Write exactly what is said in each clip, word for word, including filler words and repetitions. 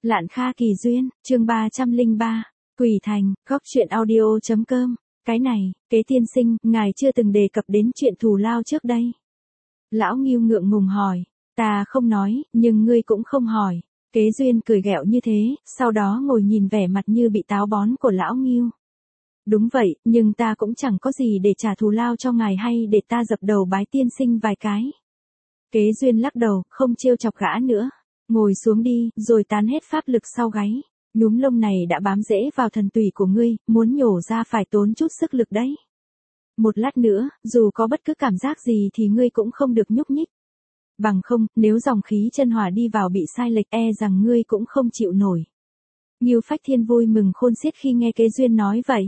Lạn Kha Kỳ Duyên, chương ba trăm lẻ ba, Quỷ Thành, góc truyện audio chấm com. Cái này, Kế tiên sinh, ngài chưa từng đề cập đến chuyện thù lao trước đây. Lão Ngưu ngượng ngùng hỏi, ta không nói, nhưng ngươi cũng không hỏi. Kế Duyên cười ghẹo như thế, sau đó ngồi nhìn vẻ mặt như bị táo bón của Lão Ngưu. Đúng vậy, nhưng ta cũng chẳng có gì để trả thù lao cho ngài hay để ta dập đầu bái tiên sinh vài cái. Kế Duyên lắc đầu, không trêu chọc gã nữa. Ngồi xuống đi, rồi tán hết pháp lực sau gáy. Nhúm lông này đã bám rễ vào thần tủy của ngươi, muốn nhổ ra phải tốn chút sức lực đấy. Một lát nữa, dù có bất cứ cảm giác gì thì ngươi cũng không được nhúc nhích. Bằng không, nếu dòng khí chân hỏa đi vào bị sai lệch e rằng ngươi cũng không chịu nổi. Ngưu Phách Thiên vui mừng khôn xiết khi nghe Kế Duyên nói vậy.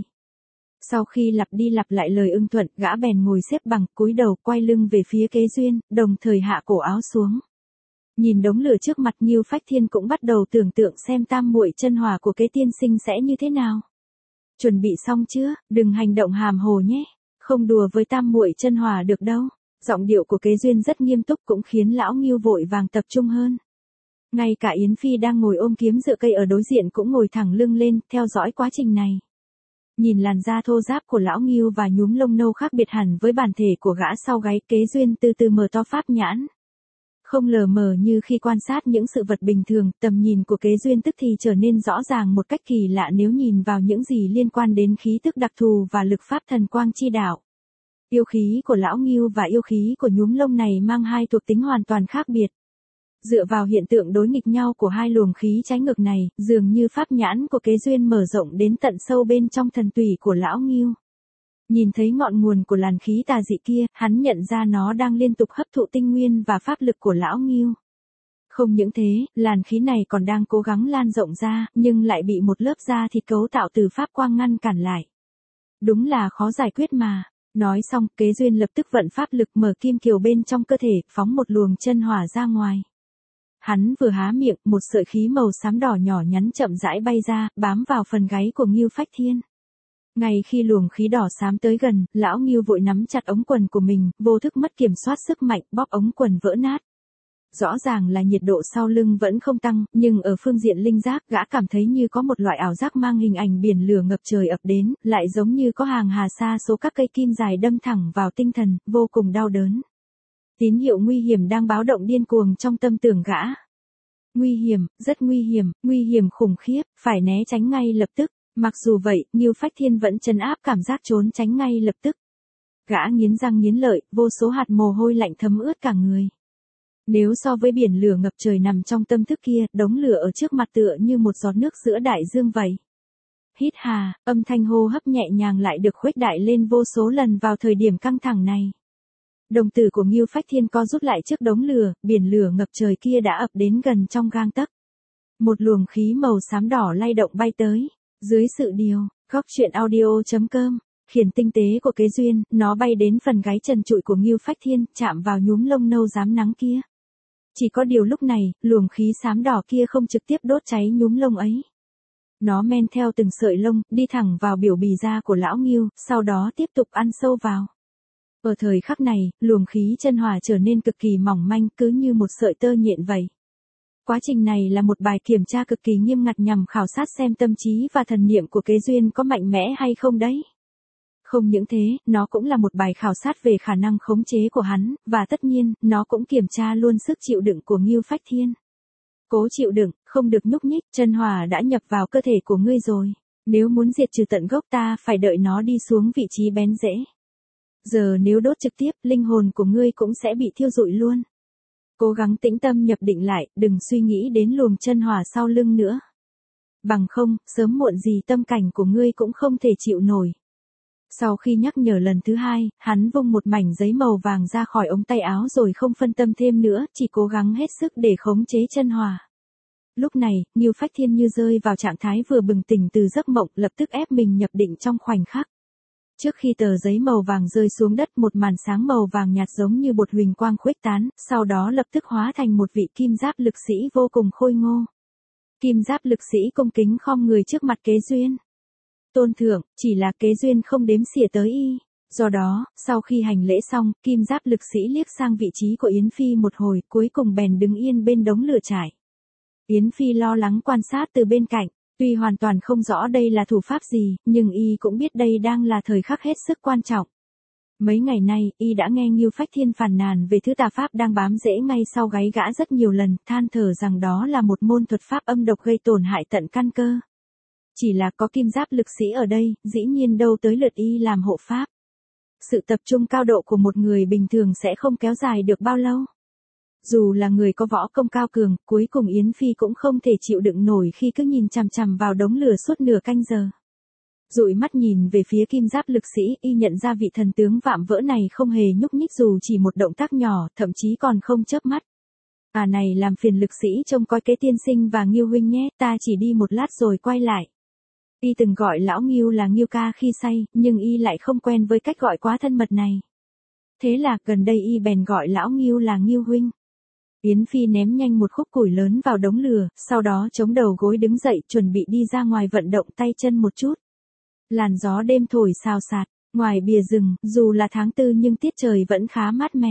Sau khi lặp đi lặp lại lời ưng thuận, gã bèn ngồi xếp bằng, cúi đầu quay lưng về phía Kế Duyên, đồng thời hạ cổ áo xuống. Nhìn đống lửa trước mặt, Ngưu Phách Thiên cũng bắt đầu tưởng tượng xem tam muội chân hỏa của Kế tiên sinh sẽ như thế nào. Chuẩn bị xong chưa, đừng hành động hàm hồ nhé, không đùa với tam muội chân hỏa được đâu. Giọng điệu của Kế Duyên rất nghiêm túc cũng khiến lão Ngưu vội vàng tập trung hơn. Ngay cả Yến Phi đang ngồi ôm kiếm dựa cây ở đối diện cũng ngồi thẳng lưng lên, theo dõi quá trình này. Nhìn làn da thô ráp của lão Ngưu và nhúm lông nâu khác biệt hẳn với bản thể của gã sau gáy, Kế Duyên từ từ mở to pháp nhãn. Không lờ mờ như khi quan sát những sự vật bình thường, tầm nhìn của Kế Duyên tức thì trở nên rõ ràng một cách kỳ lạ nếu nhìn vào những gì liên quan đến khí tức đặc thù và lực pháp thần quang chi đạo. Yêu khí của lão Ngưu và yêu khí của nhúm lông này mang hai thuộc tính hoàn toàn khác biệt. Dựa vào hiện tượng đối nghịch nhau của hai luồng khí trái ngược này, dường như pháp nhãn của Kế Duyên mở rộng đến tận sâu bên trong thần tủy của lão Ngưu. Nhìn thấy ngọn nguồn của làn khí tà dị kia, hắn nhận ra nó đang liên tục hấp thụ tinh nguyên và pháp lực của lão Ngưu. Không những thế, làn khí này còn đang cố gắng lan rộng ra, nhưng lại bị một lớp da thịt cấu tạo từ pháp quang ngăn cản lại. Đúng là khó giải quyết mà. Nói xong, Kế Duyên lập tức vận pháp lực mở kim kiều bên trong cơ thể, phóng một luồng chân hỏa ra ngoài. Hắn vừa há miệng, một sợi khí màu xám đỏ nhỏ nhắn chậm rãi bay ra, bám vào phần gáy của Ngưu Phách Thiên. Ngay khi luồng khí đỏ xám tới gần, lão Ngưu vội nắm chặt ống quần của mình, vô thức mất kiểm soát sức mạnh, bóp ống quần vỡ nát. Rõ ràng là nhiệt độ sau lưng vẫn không tăng, nhưng ở phương diện linh giác, gã cảm thấy như có một loại ảo giác mang hình ảnh biển lửa ngập trời ập đến, lại giống như có hàng hà sa số các cây kim dài đâm thẳng vào tinh thần, vô cùng đau đớn. Tín hiệu nguy hiểm đang báo động điên cuồng trong tâm tưởng gã. Nguy hiểm, rất nguy hiểm, nguy hiểm khủng khiếp, phải né tránh ngay lập tức. Mặc dù vậy, Ngưu Phách Thiên vẫn trấn áp cảm giác trốn tránh ngay lập tức. Gã nghiến răng nghiến lợi, vô số hạt mồ hôi lạnh thấm ướt cả người. Nếu so với biển lửa ngập trời nằm trong tâm thức kia, đống lửa ở trước mặt tựa như một giọt nước giữa đại dương vậy. Hít hà, âm thanh hô hấp nhẹ nhàng lại được khuếch đại lên vô số lần vào thời điểm căng thẳng này. Đồng tử của Ngưu Phách Thiên co rút lại trước đống lửa, biển lửa ngập trời kia đã ập đến gần trong gang tấc. Một luồng khí màu xám đỏ lay động bay tới. Dưới sự điều, góc truyện audio chấm com, khiển tinh tế của Kế Duyên, nó bay đến phần gáy trần trụi của Ngưu Phách Thiên, chạm vào nhúm lông nâu rám nắng kia. Chỉ có điều lúc này, luồng khí xám đỏ kia không trực tiếp đốt cháy nhúm lông ấy. Nó men theo từng sợi lông, đi thẳng vào biểu bì da của lão Ngưu, sau đó tiếp tục ăn sâu vào. Ở thời khắc này, luồng khí chân hỏa trở nên cực kỳ mỏng manh, cứ như một sợi tơ nhện vậy. Quá trình này là một bài kiểm tra cực kỳ nghiêm ngặt nhằm khảo sát xem tâm trí và thần niệm của Kế Duyên có mạnh mẽ hay không đấy. Không những thế, nó cũng là một bài khảo sát về khả năng khống chế của hắn, và tất nhiên, nó cũng kiểm tra luôn sức chịu đựng của Ngưu Phách Thiên. Cố chịu đựng, không được nhúc nhích, chân hỏa đã nhập vào cơ thể của ngươi rồi. Nếu muốn diệt trừ tận gốc ta phải đợi nó đi xuống vị trí bén rễ. Giờ nếu đốt trực tiếp, linh hồn của ngươi cũng sẽ bị thiêu rụi luôn. Cố gắng tĩnh tâm nhập định lại, đừng suy nghĩ đến luồng chân hỏa sau lưng nữa. Bằng không, sớm muộn gì tâm cảnh của ngươi cũng không thể chịu nổi. Sau khi nhắc nhở lần thứ hai, hắn vung một mảnh giấy màu vàng ra khỏi ống tay áo rồi không phân tâm thêm nữa, chỉ cố gắng hết sức để khống chế chân hỏa. Lúc này, Ngưu Phách Thiên như rơi vào trạng thái vừa bừng tỉnh từ giấc mộng, lập tức ép mình nhập định trong khoảnh khắc. Trước khi tờ giấy màu vàng rơi xuống đất, một màn sáng màu vàng nhạt giống như bột huỳnh quang khuếch tán, sau đó lập tức hóa thành một vị kim giáp lực sĩ vô cùng khôi ngô. Kim giáp lực sĩ cung kính khom người trước mặt Kế Duyên. Tôn thượng, chỉ là Kế Duyên không đếm xỉa tới y. Do đó, sau khi hành lễ xong, kim giáp lực sĩ liếc sang vị trí của Yến Phi một hồi, cuối cùng bèn đứng yên bên đống lửa trại. Yến Phi lo lắng quan sát từ bên cạnh, tuy hoàn toàn không rõ đây là thủ pháp gì, nhưng y cũng biết đây đang là thời khắc hết sức quan trọng. Mấy ngày nay, y đã nghe Ngưu Phách Thiên phàn nàn về thứ tà pháp đang bám rễ ngay sau gáy gã rất nhiều lần, than thở rằng đó là một môn thuật pháp âm độc gây tổn hại tận căn cơ. Chỉ là có kim giáp lực sĩ ở đây, dĩ nhiên đâu tới lượt y làm hộ pháp. Sự tập trung cao độ của một người bình thường sẽ không kéo dài được bao lâu. Dù là người có võ công cao cường, cuối cùng Yến Phi cũng không thể chịu đựng nổi khi cứ nhìn chằm chằm vào đống lửa suốt nửa canh giờ. Dụi mắt nhìn về phía kim giáp lực sĩ, y nhận ra vị thần tướng vạm vỡ này không hề nhúc nhích dù chỉ một động tác nhỏ, thậm chí còn không chớp mắt. À này, làm phiền lực sĩ trông coi Kế tiên sinh và Ngưu huynh nhé, ta chỉ đi một lát rồi quay lại. Y từng gọi lão Ngưu là Ngưu ca khi say, nhưng y lại không quen với cách gọi quá thân mật này. Thế là gần đây y bèn gọi lão Ngưu là Ngưu huynh. Yến Phi ném nhanh một khúc củi lớn vào đống lửa, sau đó chống đầu gối đứng dậy chuẩn bị đi ra ngoài vận động tay chân một chút. Làn gió đêm thổi xào xạc, ngoài bìa rừng, dù là tháng tư nhưng tiết trời vẫn khá mát mẻ.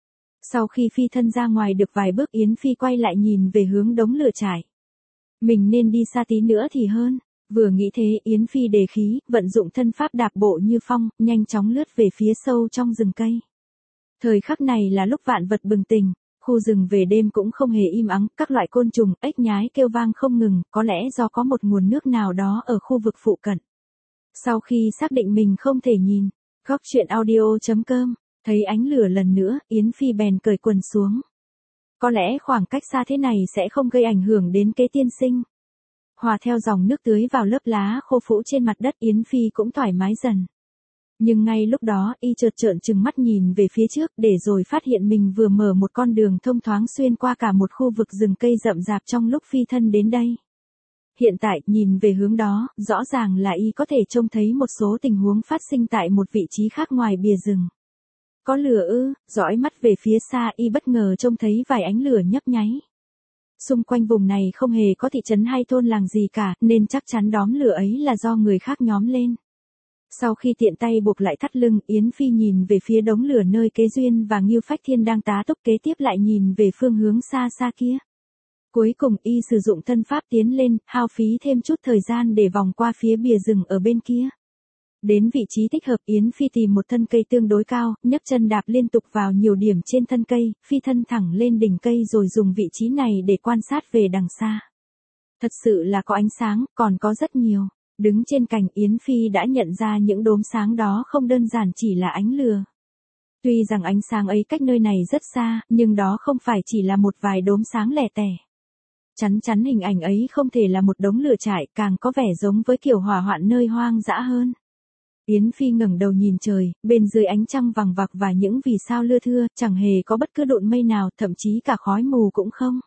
Sau khi phi thân ra ngoài được vài bước, Yến Phi quay lại nhìn về hướng đống lửa trải. Mình nên đi xa tí nữa thì hơn. Vừa nghĩ thế, Yến Phi đề khí, vận dụng thân pháp đạp bộ như phong, nhanh chóng lướt về phía sâu trong rừng cây. Thời khắc này là lúc vạn vật bừng tỉnh, khu rừng về đêm cũng không hề im ắng, các loại côn trùng, ếch nhái kêu vang không ngừng, có lẽ do có một nguồn nước nào đó ở khu vực phụ cận. Sau khi xác định mình không thể nhìn, góc truyện audio chấm com, thấy ánh lửa lần nữa, Yến Phi bèn cởi quần xuống. Có lẽ khoảng cách xa thế này sẽ không gây ảnh hưởng đến Kế tiên sinh. Hòa theo dòng nước tưới vào lớp lá khô phủ trên mặt đất, Yến Phi cũng thoải mái dần. Nhưng ngay lúc đó, y chợt trợn trừng mắt nhìn về phía trước, để rồi phát hiện mình vừa mở một con đường thông thoáng xuyên qua cả một khu vực rừng cây rậm rạp trong lúc phi thân đến đây. Hiện tại, nhìn về hướng đó, rõ ràng là y có thể trông thấy một số tình huống phát sinh tại một vị trí khác ngoài bìa rừng. Có lửa ư? Dõi mắt về phía xa, y bất ngờ trông thấy vài ánh lửa nhấp nháy. Xung quanh vùng này không hề có thị trấn hay thôn làng gì cả, nên chắc chắn đóm lửa ấy là do người khác nhóm lên. Sau khi tiện tay buộc lại thắt lưng, Yến Phi nhìn về phía đống lửa nơi Kế Duyên và Ngưu Phách Thiên đang tá túc, kế tiếp lại nhìn về phương hướng xa xa kia. Cuối cùng y sử dụng thân pháp tiến lên, hao phí thêm chút thời gian để vòng qua phía bìa rừng ở bên kia. Đến vị trí thích hợp, Yến Phi tìm một thân cây tương đối cao, nhấc chân đạp liên tục vào nhiều điểm trên thân cây, phi thân thẳng lên đỉnh cây rồi dùng vị trí này để quan sát về đằng xa. Thật sự là có ánh sáng, còn có rất nhiều. Đứng trên cành, Yến Phi đã nhận ra những đốm sáng đó không đơn giản chỉ là ánh lửa. Tuy rằng ánh sáng ấy cách nơi này rất xa, nhưng đó không phải chỉ là một vài đốm sáng lẻ tẻ. Chắn chắn hình ảnh ấy không thể là một đống lửa trại, càng có vẻ giống với kiểu hỏa hoạn nơi hoang dã hơn. Yến Phi ngẩng đầu nhìn trời, bên dưới ánh trăng vằng vặc và những vì sao lưa thưa, chẳng hề có bất cứ độn mây nào, thậm chí cả khói mù cũng không.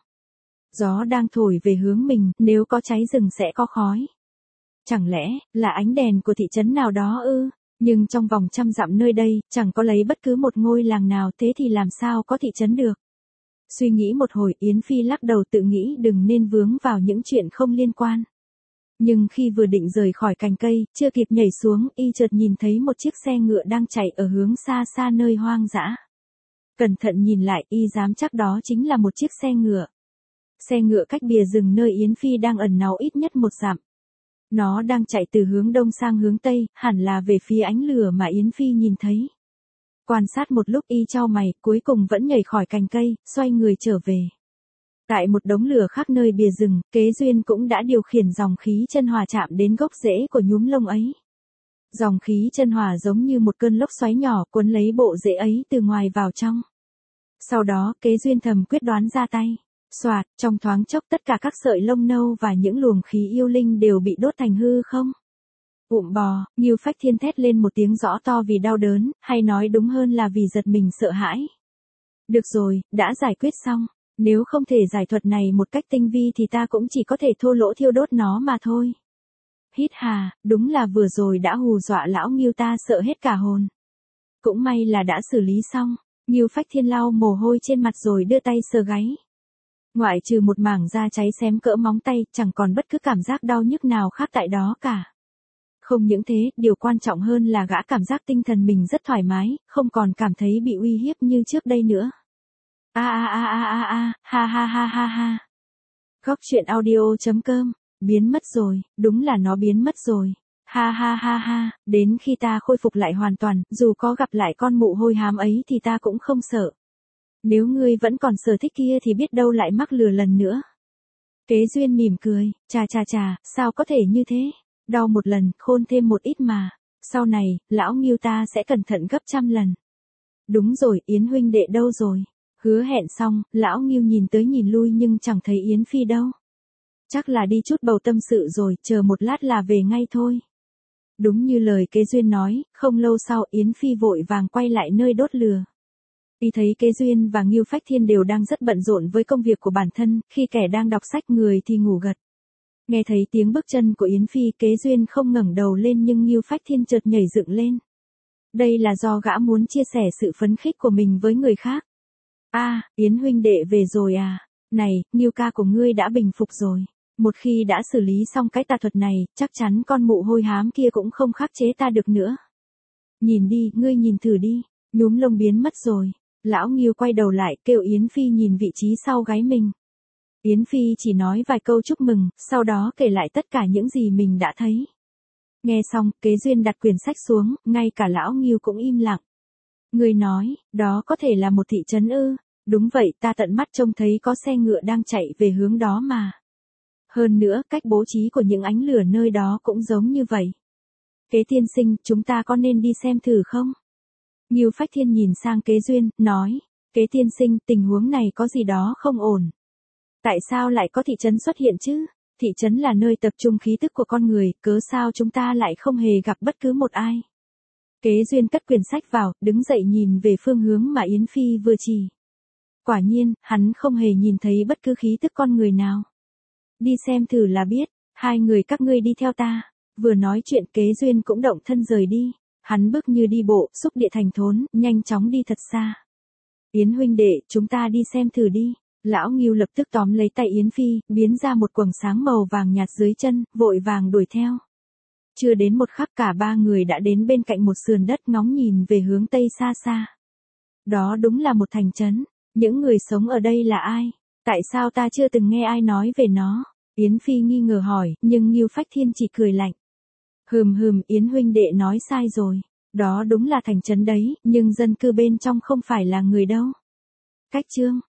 Gió đang thổi về hướng mình, nếu có cháy rừng sẽ có khói. Chẳng lẽ, là ánh đèn của thị trấn nào đó ư? Nhưng trong vòng trăm dặm nơi đây, chẳng có lấy bất cứ một ngôi làng nào, thế thì làm sao có thị trấn được? Suy nghĩ một hồi, Yến Phi lắc đầu tự nghĩ đừng nên vướng vào những chuyện không liên quan. Nhưng khi vừa định rời khỏi cành cây, chưa kịp nhảy xuống, y chợt nhìn thấy một chiếc xe ngựa đang chạy ở hướng xa xa nơi hoang dã. Cẩn thận nhìn lại, y dám chắc đó chính là một chiếc xe ngựa. Xe ngựa cách bìa rừng nơi Yến Phi đang ẩn náu ít nhất một dặm. Nó đang chạy từ hướng đông sang hướng tây, hẳn là về phía ánh lửa mà Yến Phi nhìn thấy. Quan sát một lúc, y chau mày, cuối cùng vẫn nhảy khỏi cành cây, xoay người trở về. Tại một đống lửa khác nơi bìa rừng, Kế Duyên cũng đã điều khiển dòng khí chân hỏa chạm đến gốc rễ của nhúm lông ấy. Dòng khí chân hỏa giống như một cơn lốc xoáy nhỏ cuốn lấy bộ rễ ấy từ ngoài vào trong. Sau đó, Kế Duyên thầm quyết đoán ra tay. Soạt, trong thoáng chốc tất cả các sợi lông nâu và những luồng khí yêu linh đều bị đốt thành hư không. Ụm bò, Ngưu Phách Thiên thét lên một tiếng rõ to vì đau đớn, hay nói đúng hơn là vì giật mình sợ hãi. Được rồi, đã giải quyết xong. Nếu không thể giải thuật này một cách tinh vi thì ta cũng chỉ có thể thô lỗ thiêu đốt nó mà thôi. Hít hà, đúng là vừa rồi đã hù dọa lão Ngưu ta sợ hết cả hồn. Cũng may là đã xử lý xong. Ngưu Phách Thiên lau mồ hôi trên mặt rồi đưa tay sờ gáy. Ngoại trừ một mảng da cháy xém cỡ móng tay, chẳng còn bất cứ cảm giác đau nhức nào khác tại đó cả. Không những thế, điều quan trọng hơn là gã cảm giác tinh thần mình rất thoải mái, không còn cảm thấy bị uy hiếp như trước đây nữa. A a a a a a, ha ha ha ha ha. Góc chuyện audio.com, biến mất rồi, đúng là nó biến mất rồi. Ha ha ha ha, đến khi ta khôi phục lại hoàn toàn, dù có gặp lại con mụ hôi hám ấy thì ta cũng không sợ. Nếu ngươi vẫn còn sở thích kia thì biết đâu lại mắc lừa lần nữa. Kế Duyên mỉm cười, chà chà chà, sao có thể như thế? Đau một lần, khôn thêm một ít mà. Sau này, lão Ngưu ta sẽ cẩn thận gấp trăm lần. Đúng rồi, Yến huynh đệ đâu rồi? Hứa hẹn xong, lão Ngưu nhìn tới nhìn lui nhưng chẳng thấy Yến Phi đâu. Chắc là đi chút bầu tâm sự rồi, chờ một lát là về ngay thôi. Đúng như lời Kế Duyên nói, không lâu sau Yến Phi vội vàng quay lại nơi đốt lửa. Y thấy Kế Duyên và Ngưu Phách Thiên đều đang rất bận rộn với công việc của bản thân, khi kẻ đang đọc sách người thì ngủ gật. Nghe thấy tiếng bước chân của Yến Phi, Kế Duyên không ngẩng đầu lên nhưng Ngưu Phách Thiên chợt nhảy dựng lên. Đây là do gã muốn chia sẻ sự phấn khích của mình với người khác. A, à, Yến huynh đệ về rồi à? Này, Ngưu ca của ngươi đã bình phục rồi. Một khi đã xử lý xong cái tà thuật này, chắc chắn con mụ hôi hám kia cũng không khắc chế ta được nữa. Nhìn đi, ngươi nhìn thử đi, nhúm lông biến mất rồi. Lão Ngưu quay đầu lại kêu Yến Phi nhìn vị trí sau gáy mình. Yến Phi chỉ nói vài câu chúc mừng, sau đó kể lại tất cả những gì mình đã thấy. Nghe xong, Kế Duyên đặt quyển sách xuống, ngay cả lão Ngưu cũng im lặng. Người nói, đó có thể là một thị trấn ư? Đúng vậy, ta tận mắt trông thấy có xe ngựa đang chạy về hướng đó mà. Hơn nữa, cách bố trí của những ánh lửa nơi đó cũng giống như vậy. Kế tiên sinh, chúng ta có nên đi xem thử không? Ngưu Phách Thiên nhìn sang Kế Duyên, nói, Kế tiên sinh, tình huống này có gì đó không ổn. Tại sao lại có thị trấn xuất hiện chứ? Thị trấn là nơi tập trung khí tức của con người, cớ sao chúng ta lại không hề gặp bất cứ một ai? Kế Duyên cất quyển sách vào, đứng dậy nhìn về phương hướng mà Yến Phi vừa chỉ. Quả nhiên, hắn không hề nhìn thấy bất cứ khí tức con người nào. Đi xem thử là biết, hai người các ngươi đi theo ta. Vừa nói chuyện Kế Duyên cũng động thân rời đi. Hắn bước như đi bộ, xúc địa thành thốn, nhanh chóng đi thật xa. Yến huynh đệ, chúng ta đi xem thử đi. Lão Ngưu lập tức tóm lấy tay Yến Phi, biến ra một quầng sáng màu vàng nhạt dưới chân, vội vàng đuổi theo. Chưa đến một khắc cả ba người đã đến bên cạnh một sườn đất ngóng nhìn về hướng tây xa xa. Đó đúng là một thành trấn. Những người sống ở đây là ai? Tại sao ta chưa từng nghe ai nói về nó? Yến Phi nghi ngờ hỏi, nhưng Ngưu Phách Thiên chỉ cười lạnh. Hừm hừm, Yến huynh đệ nói sai rồi. Đó đúng là thành trấn đấy, nhưng dân cư bên trong không phải là người đâu. Cách chương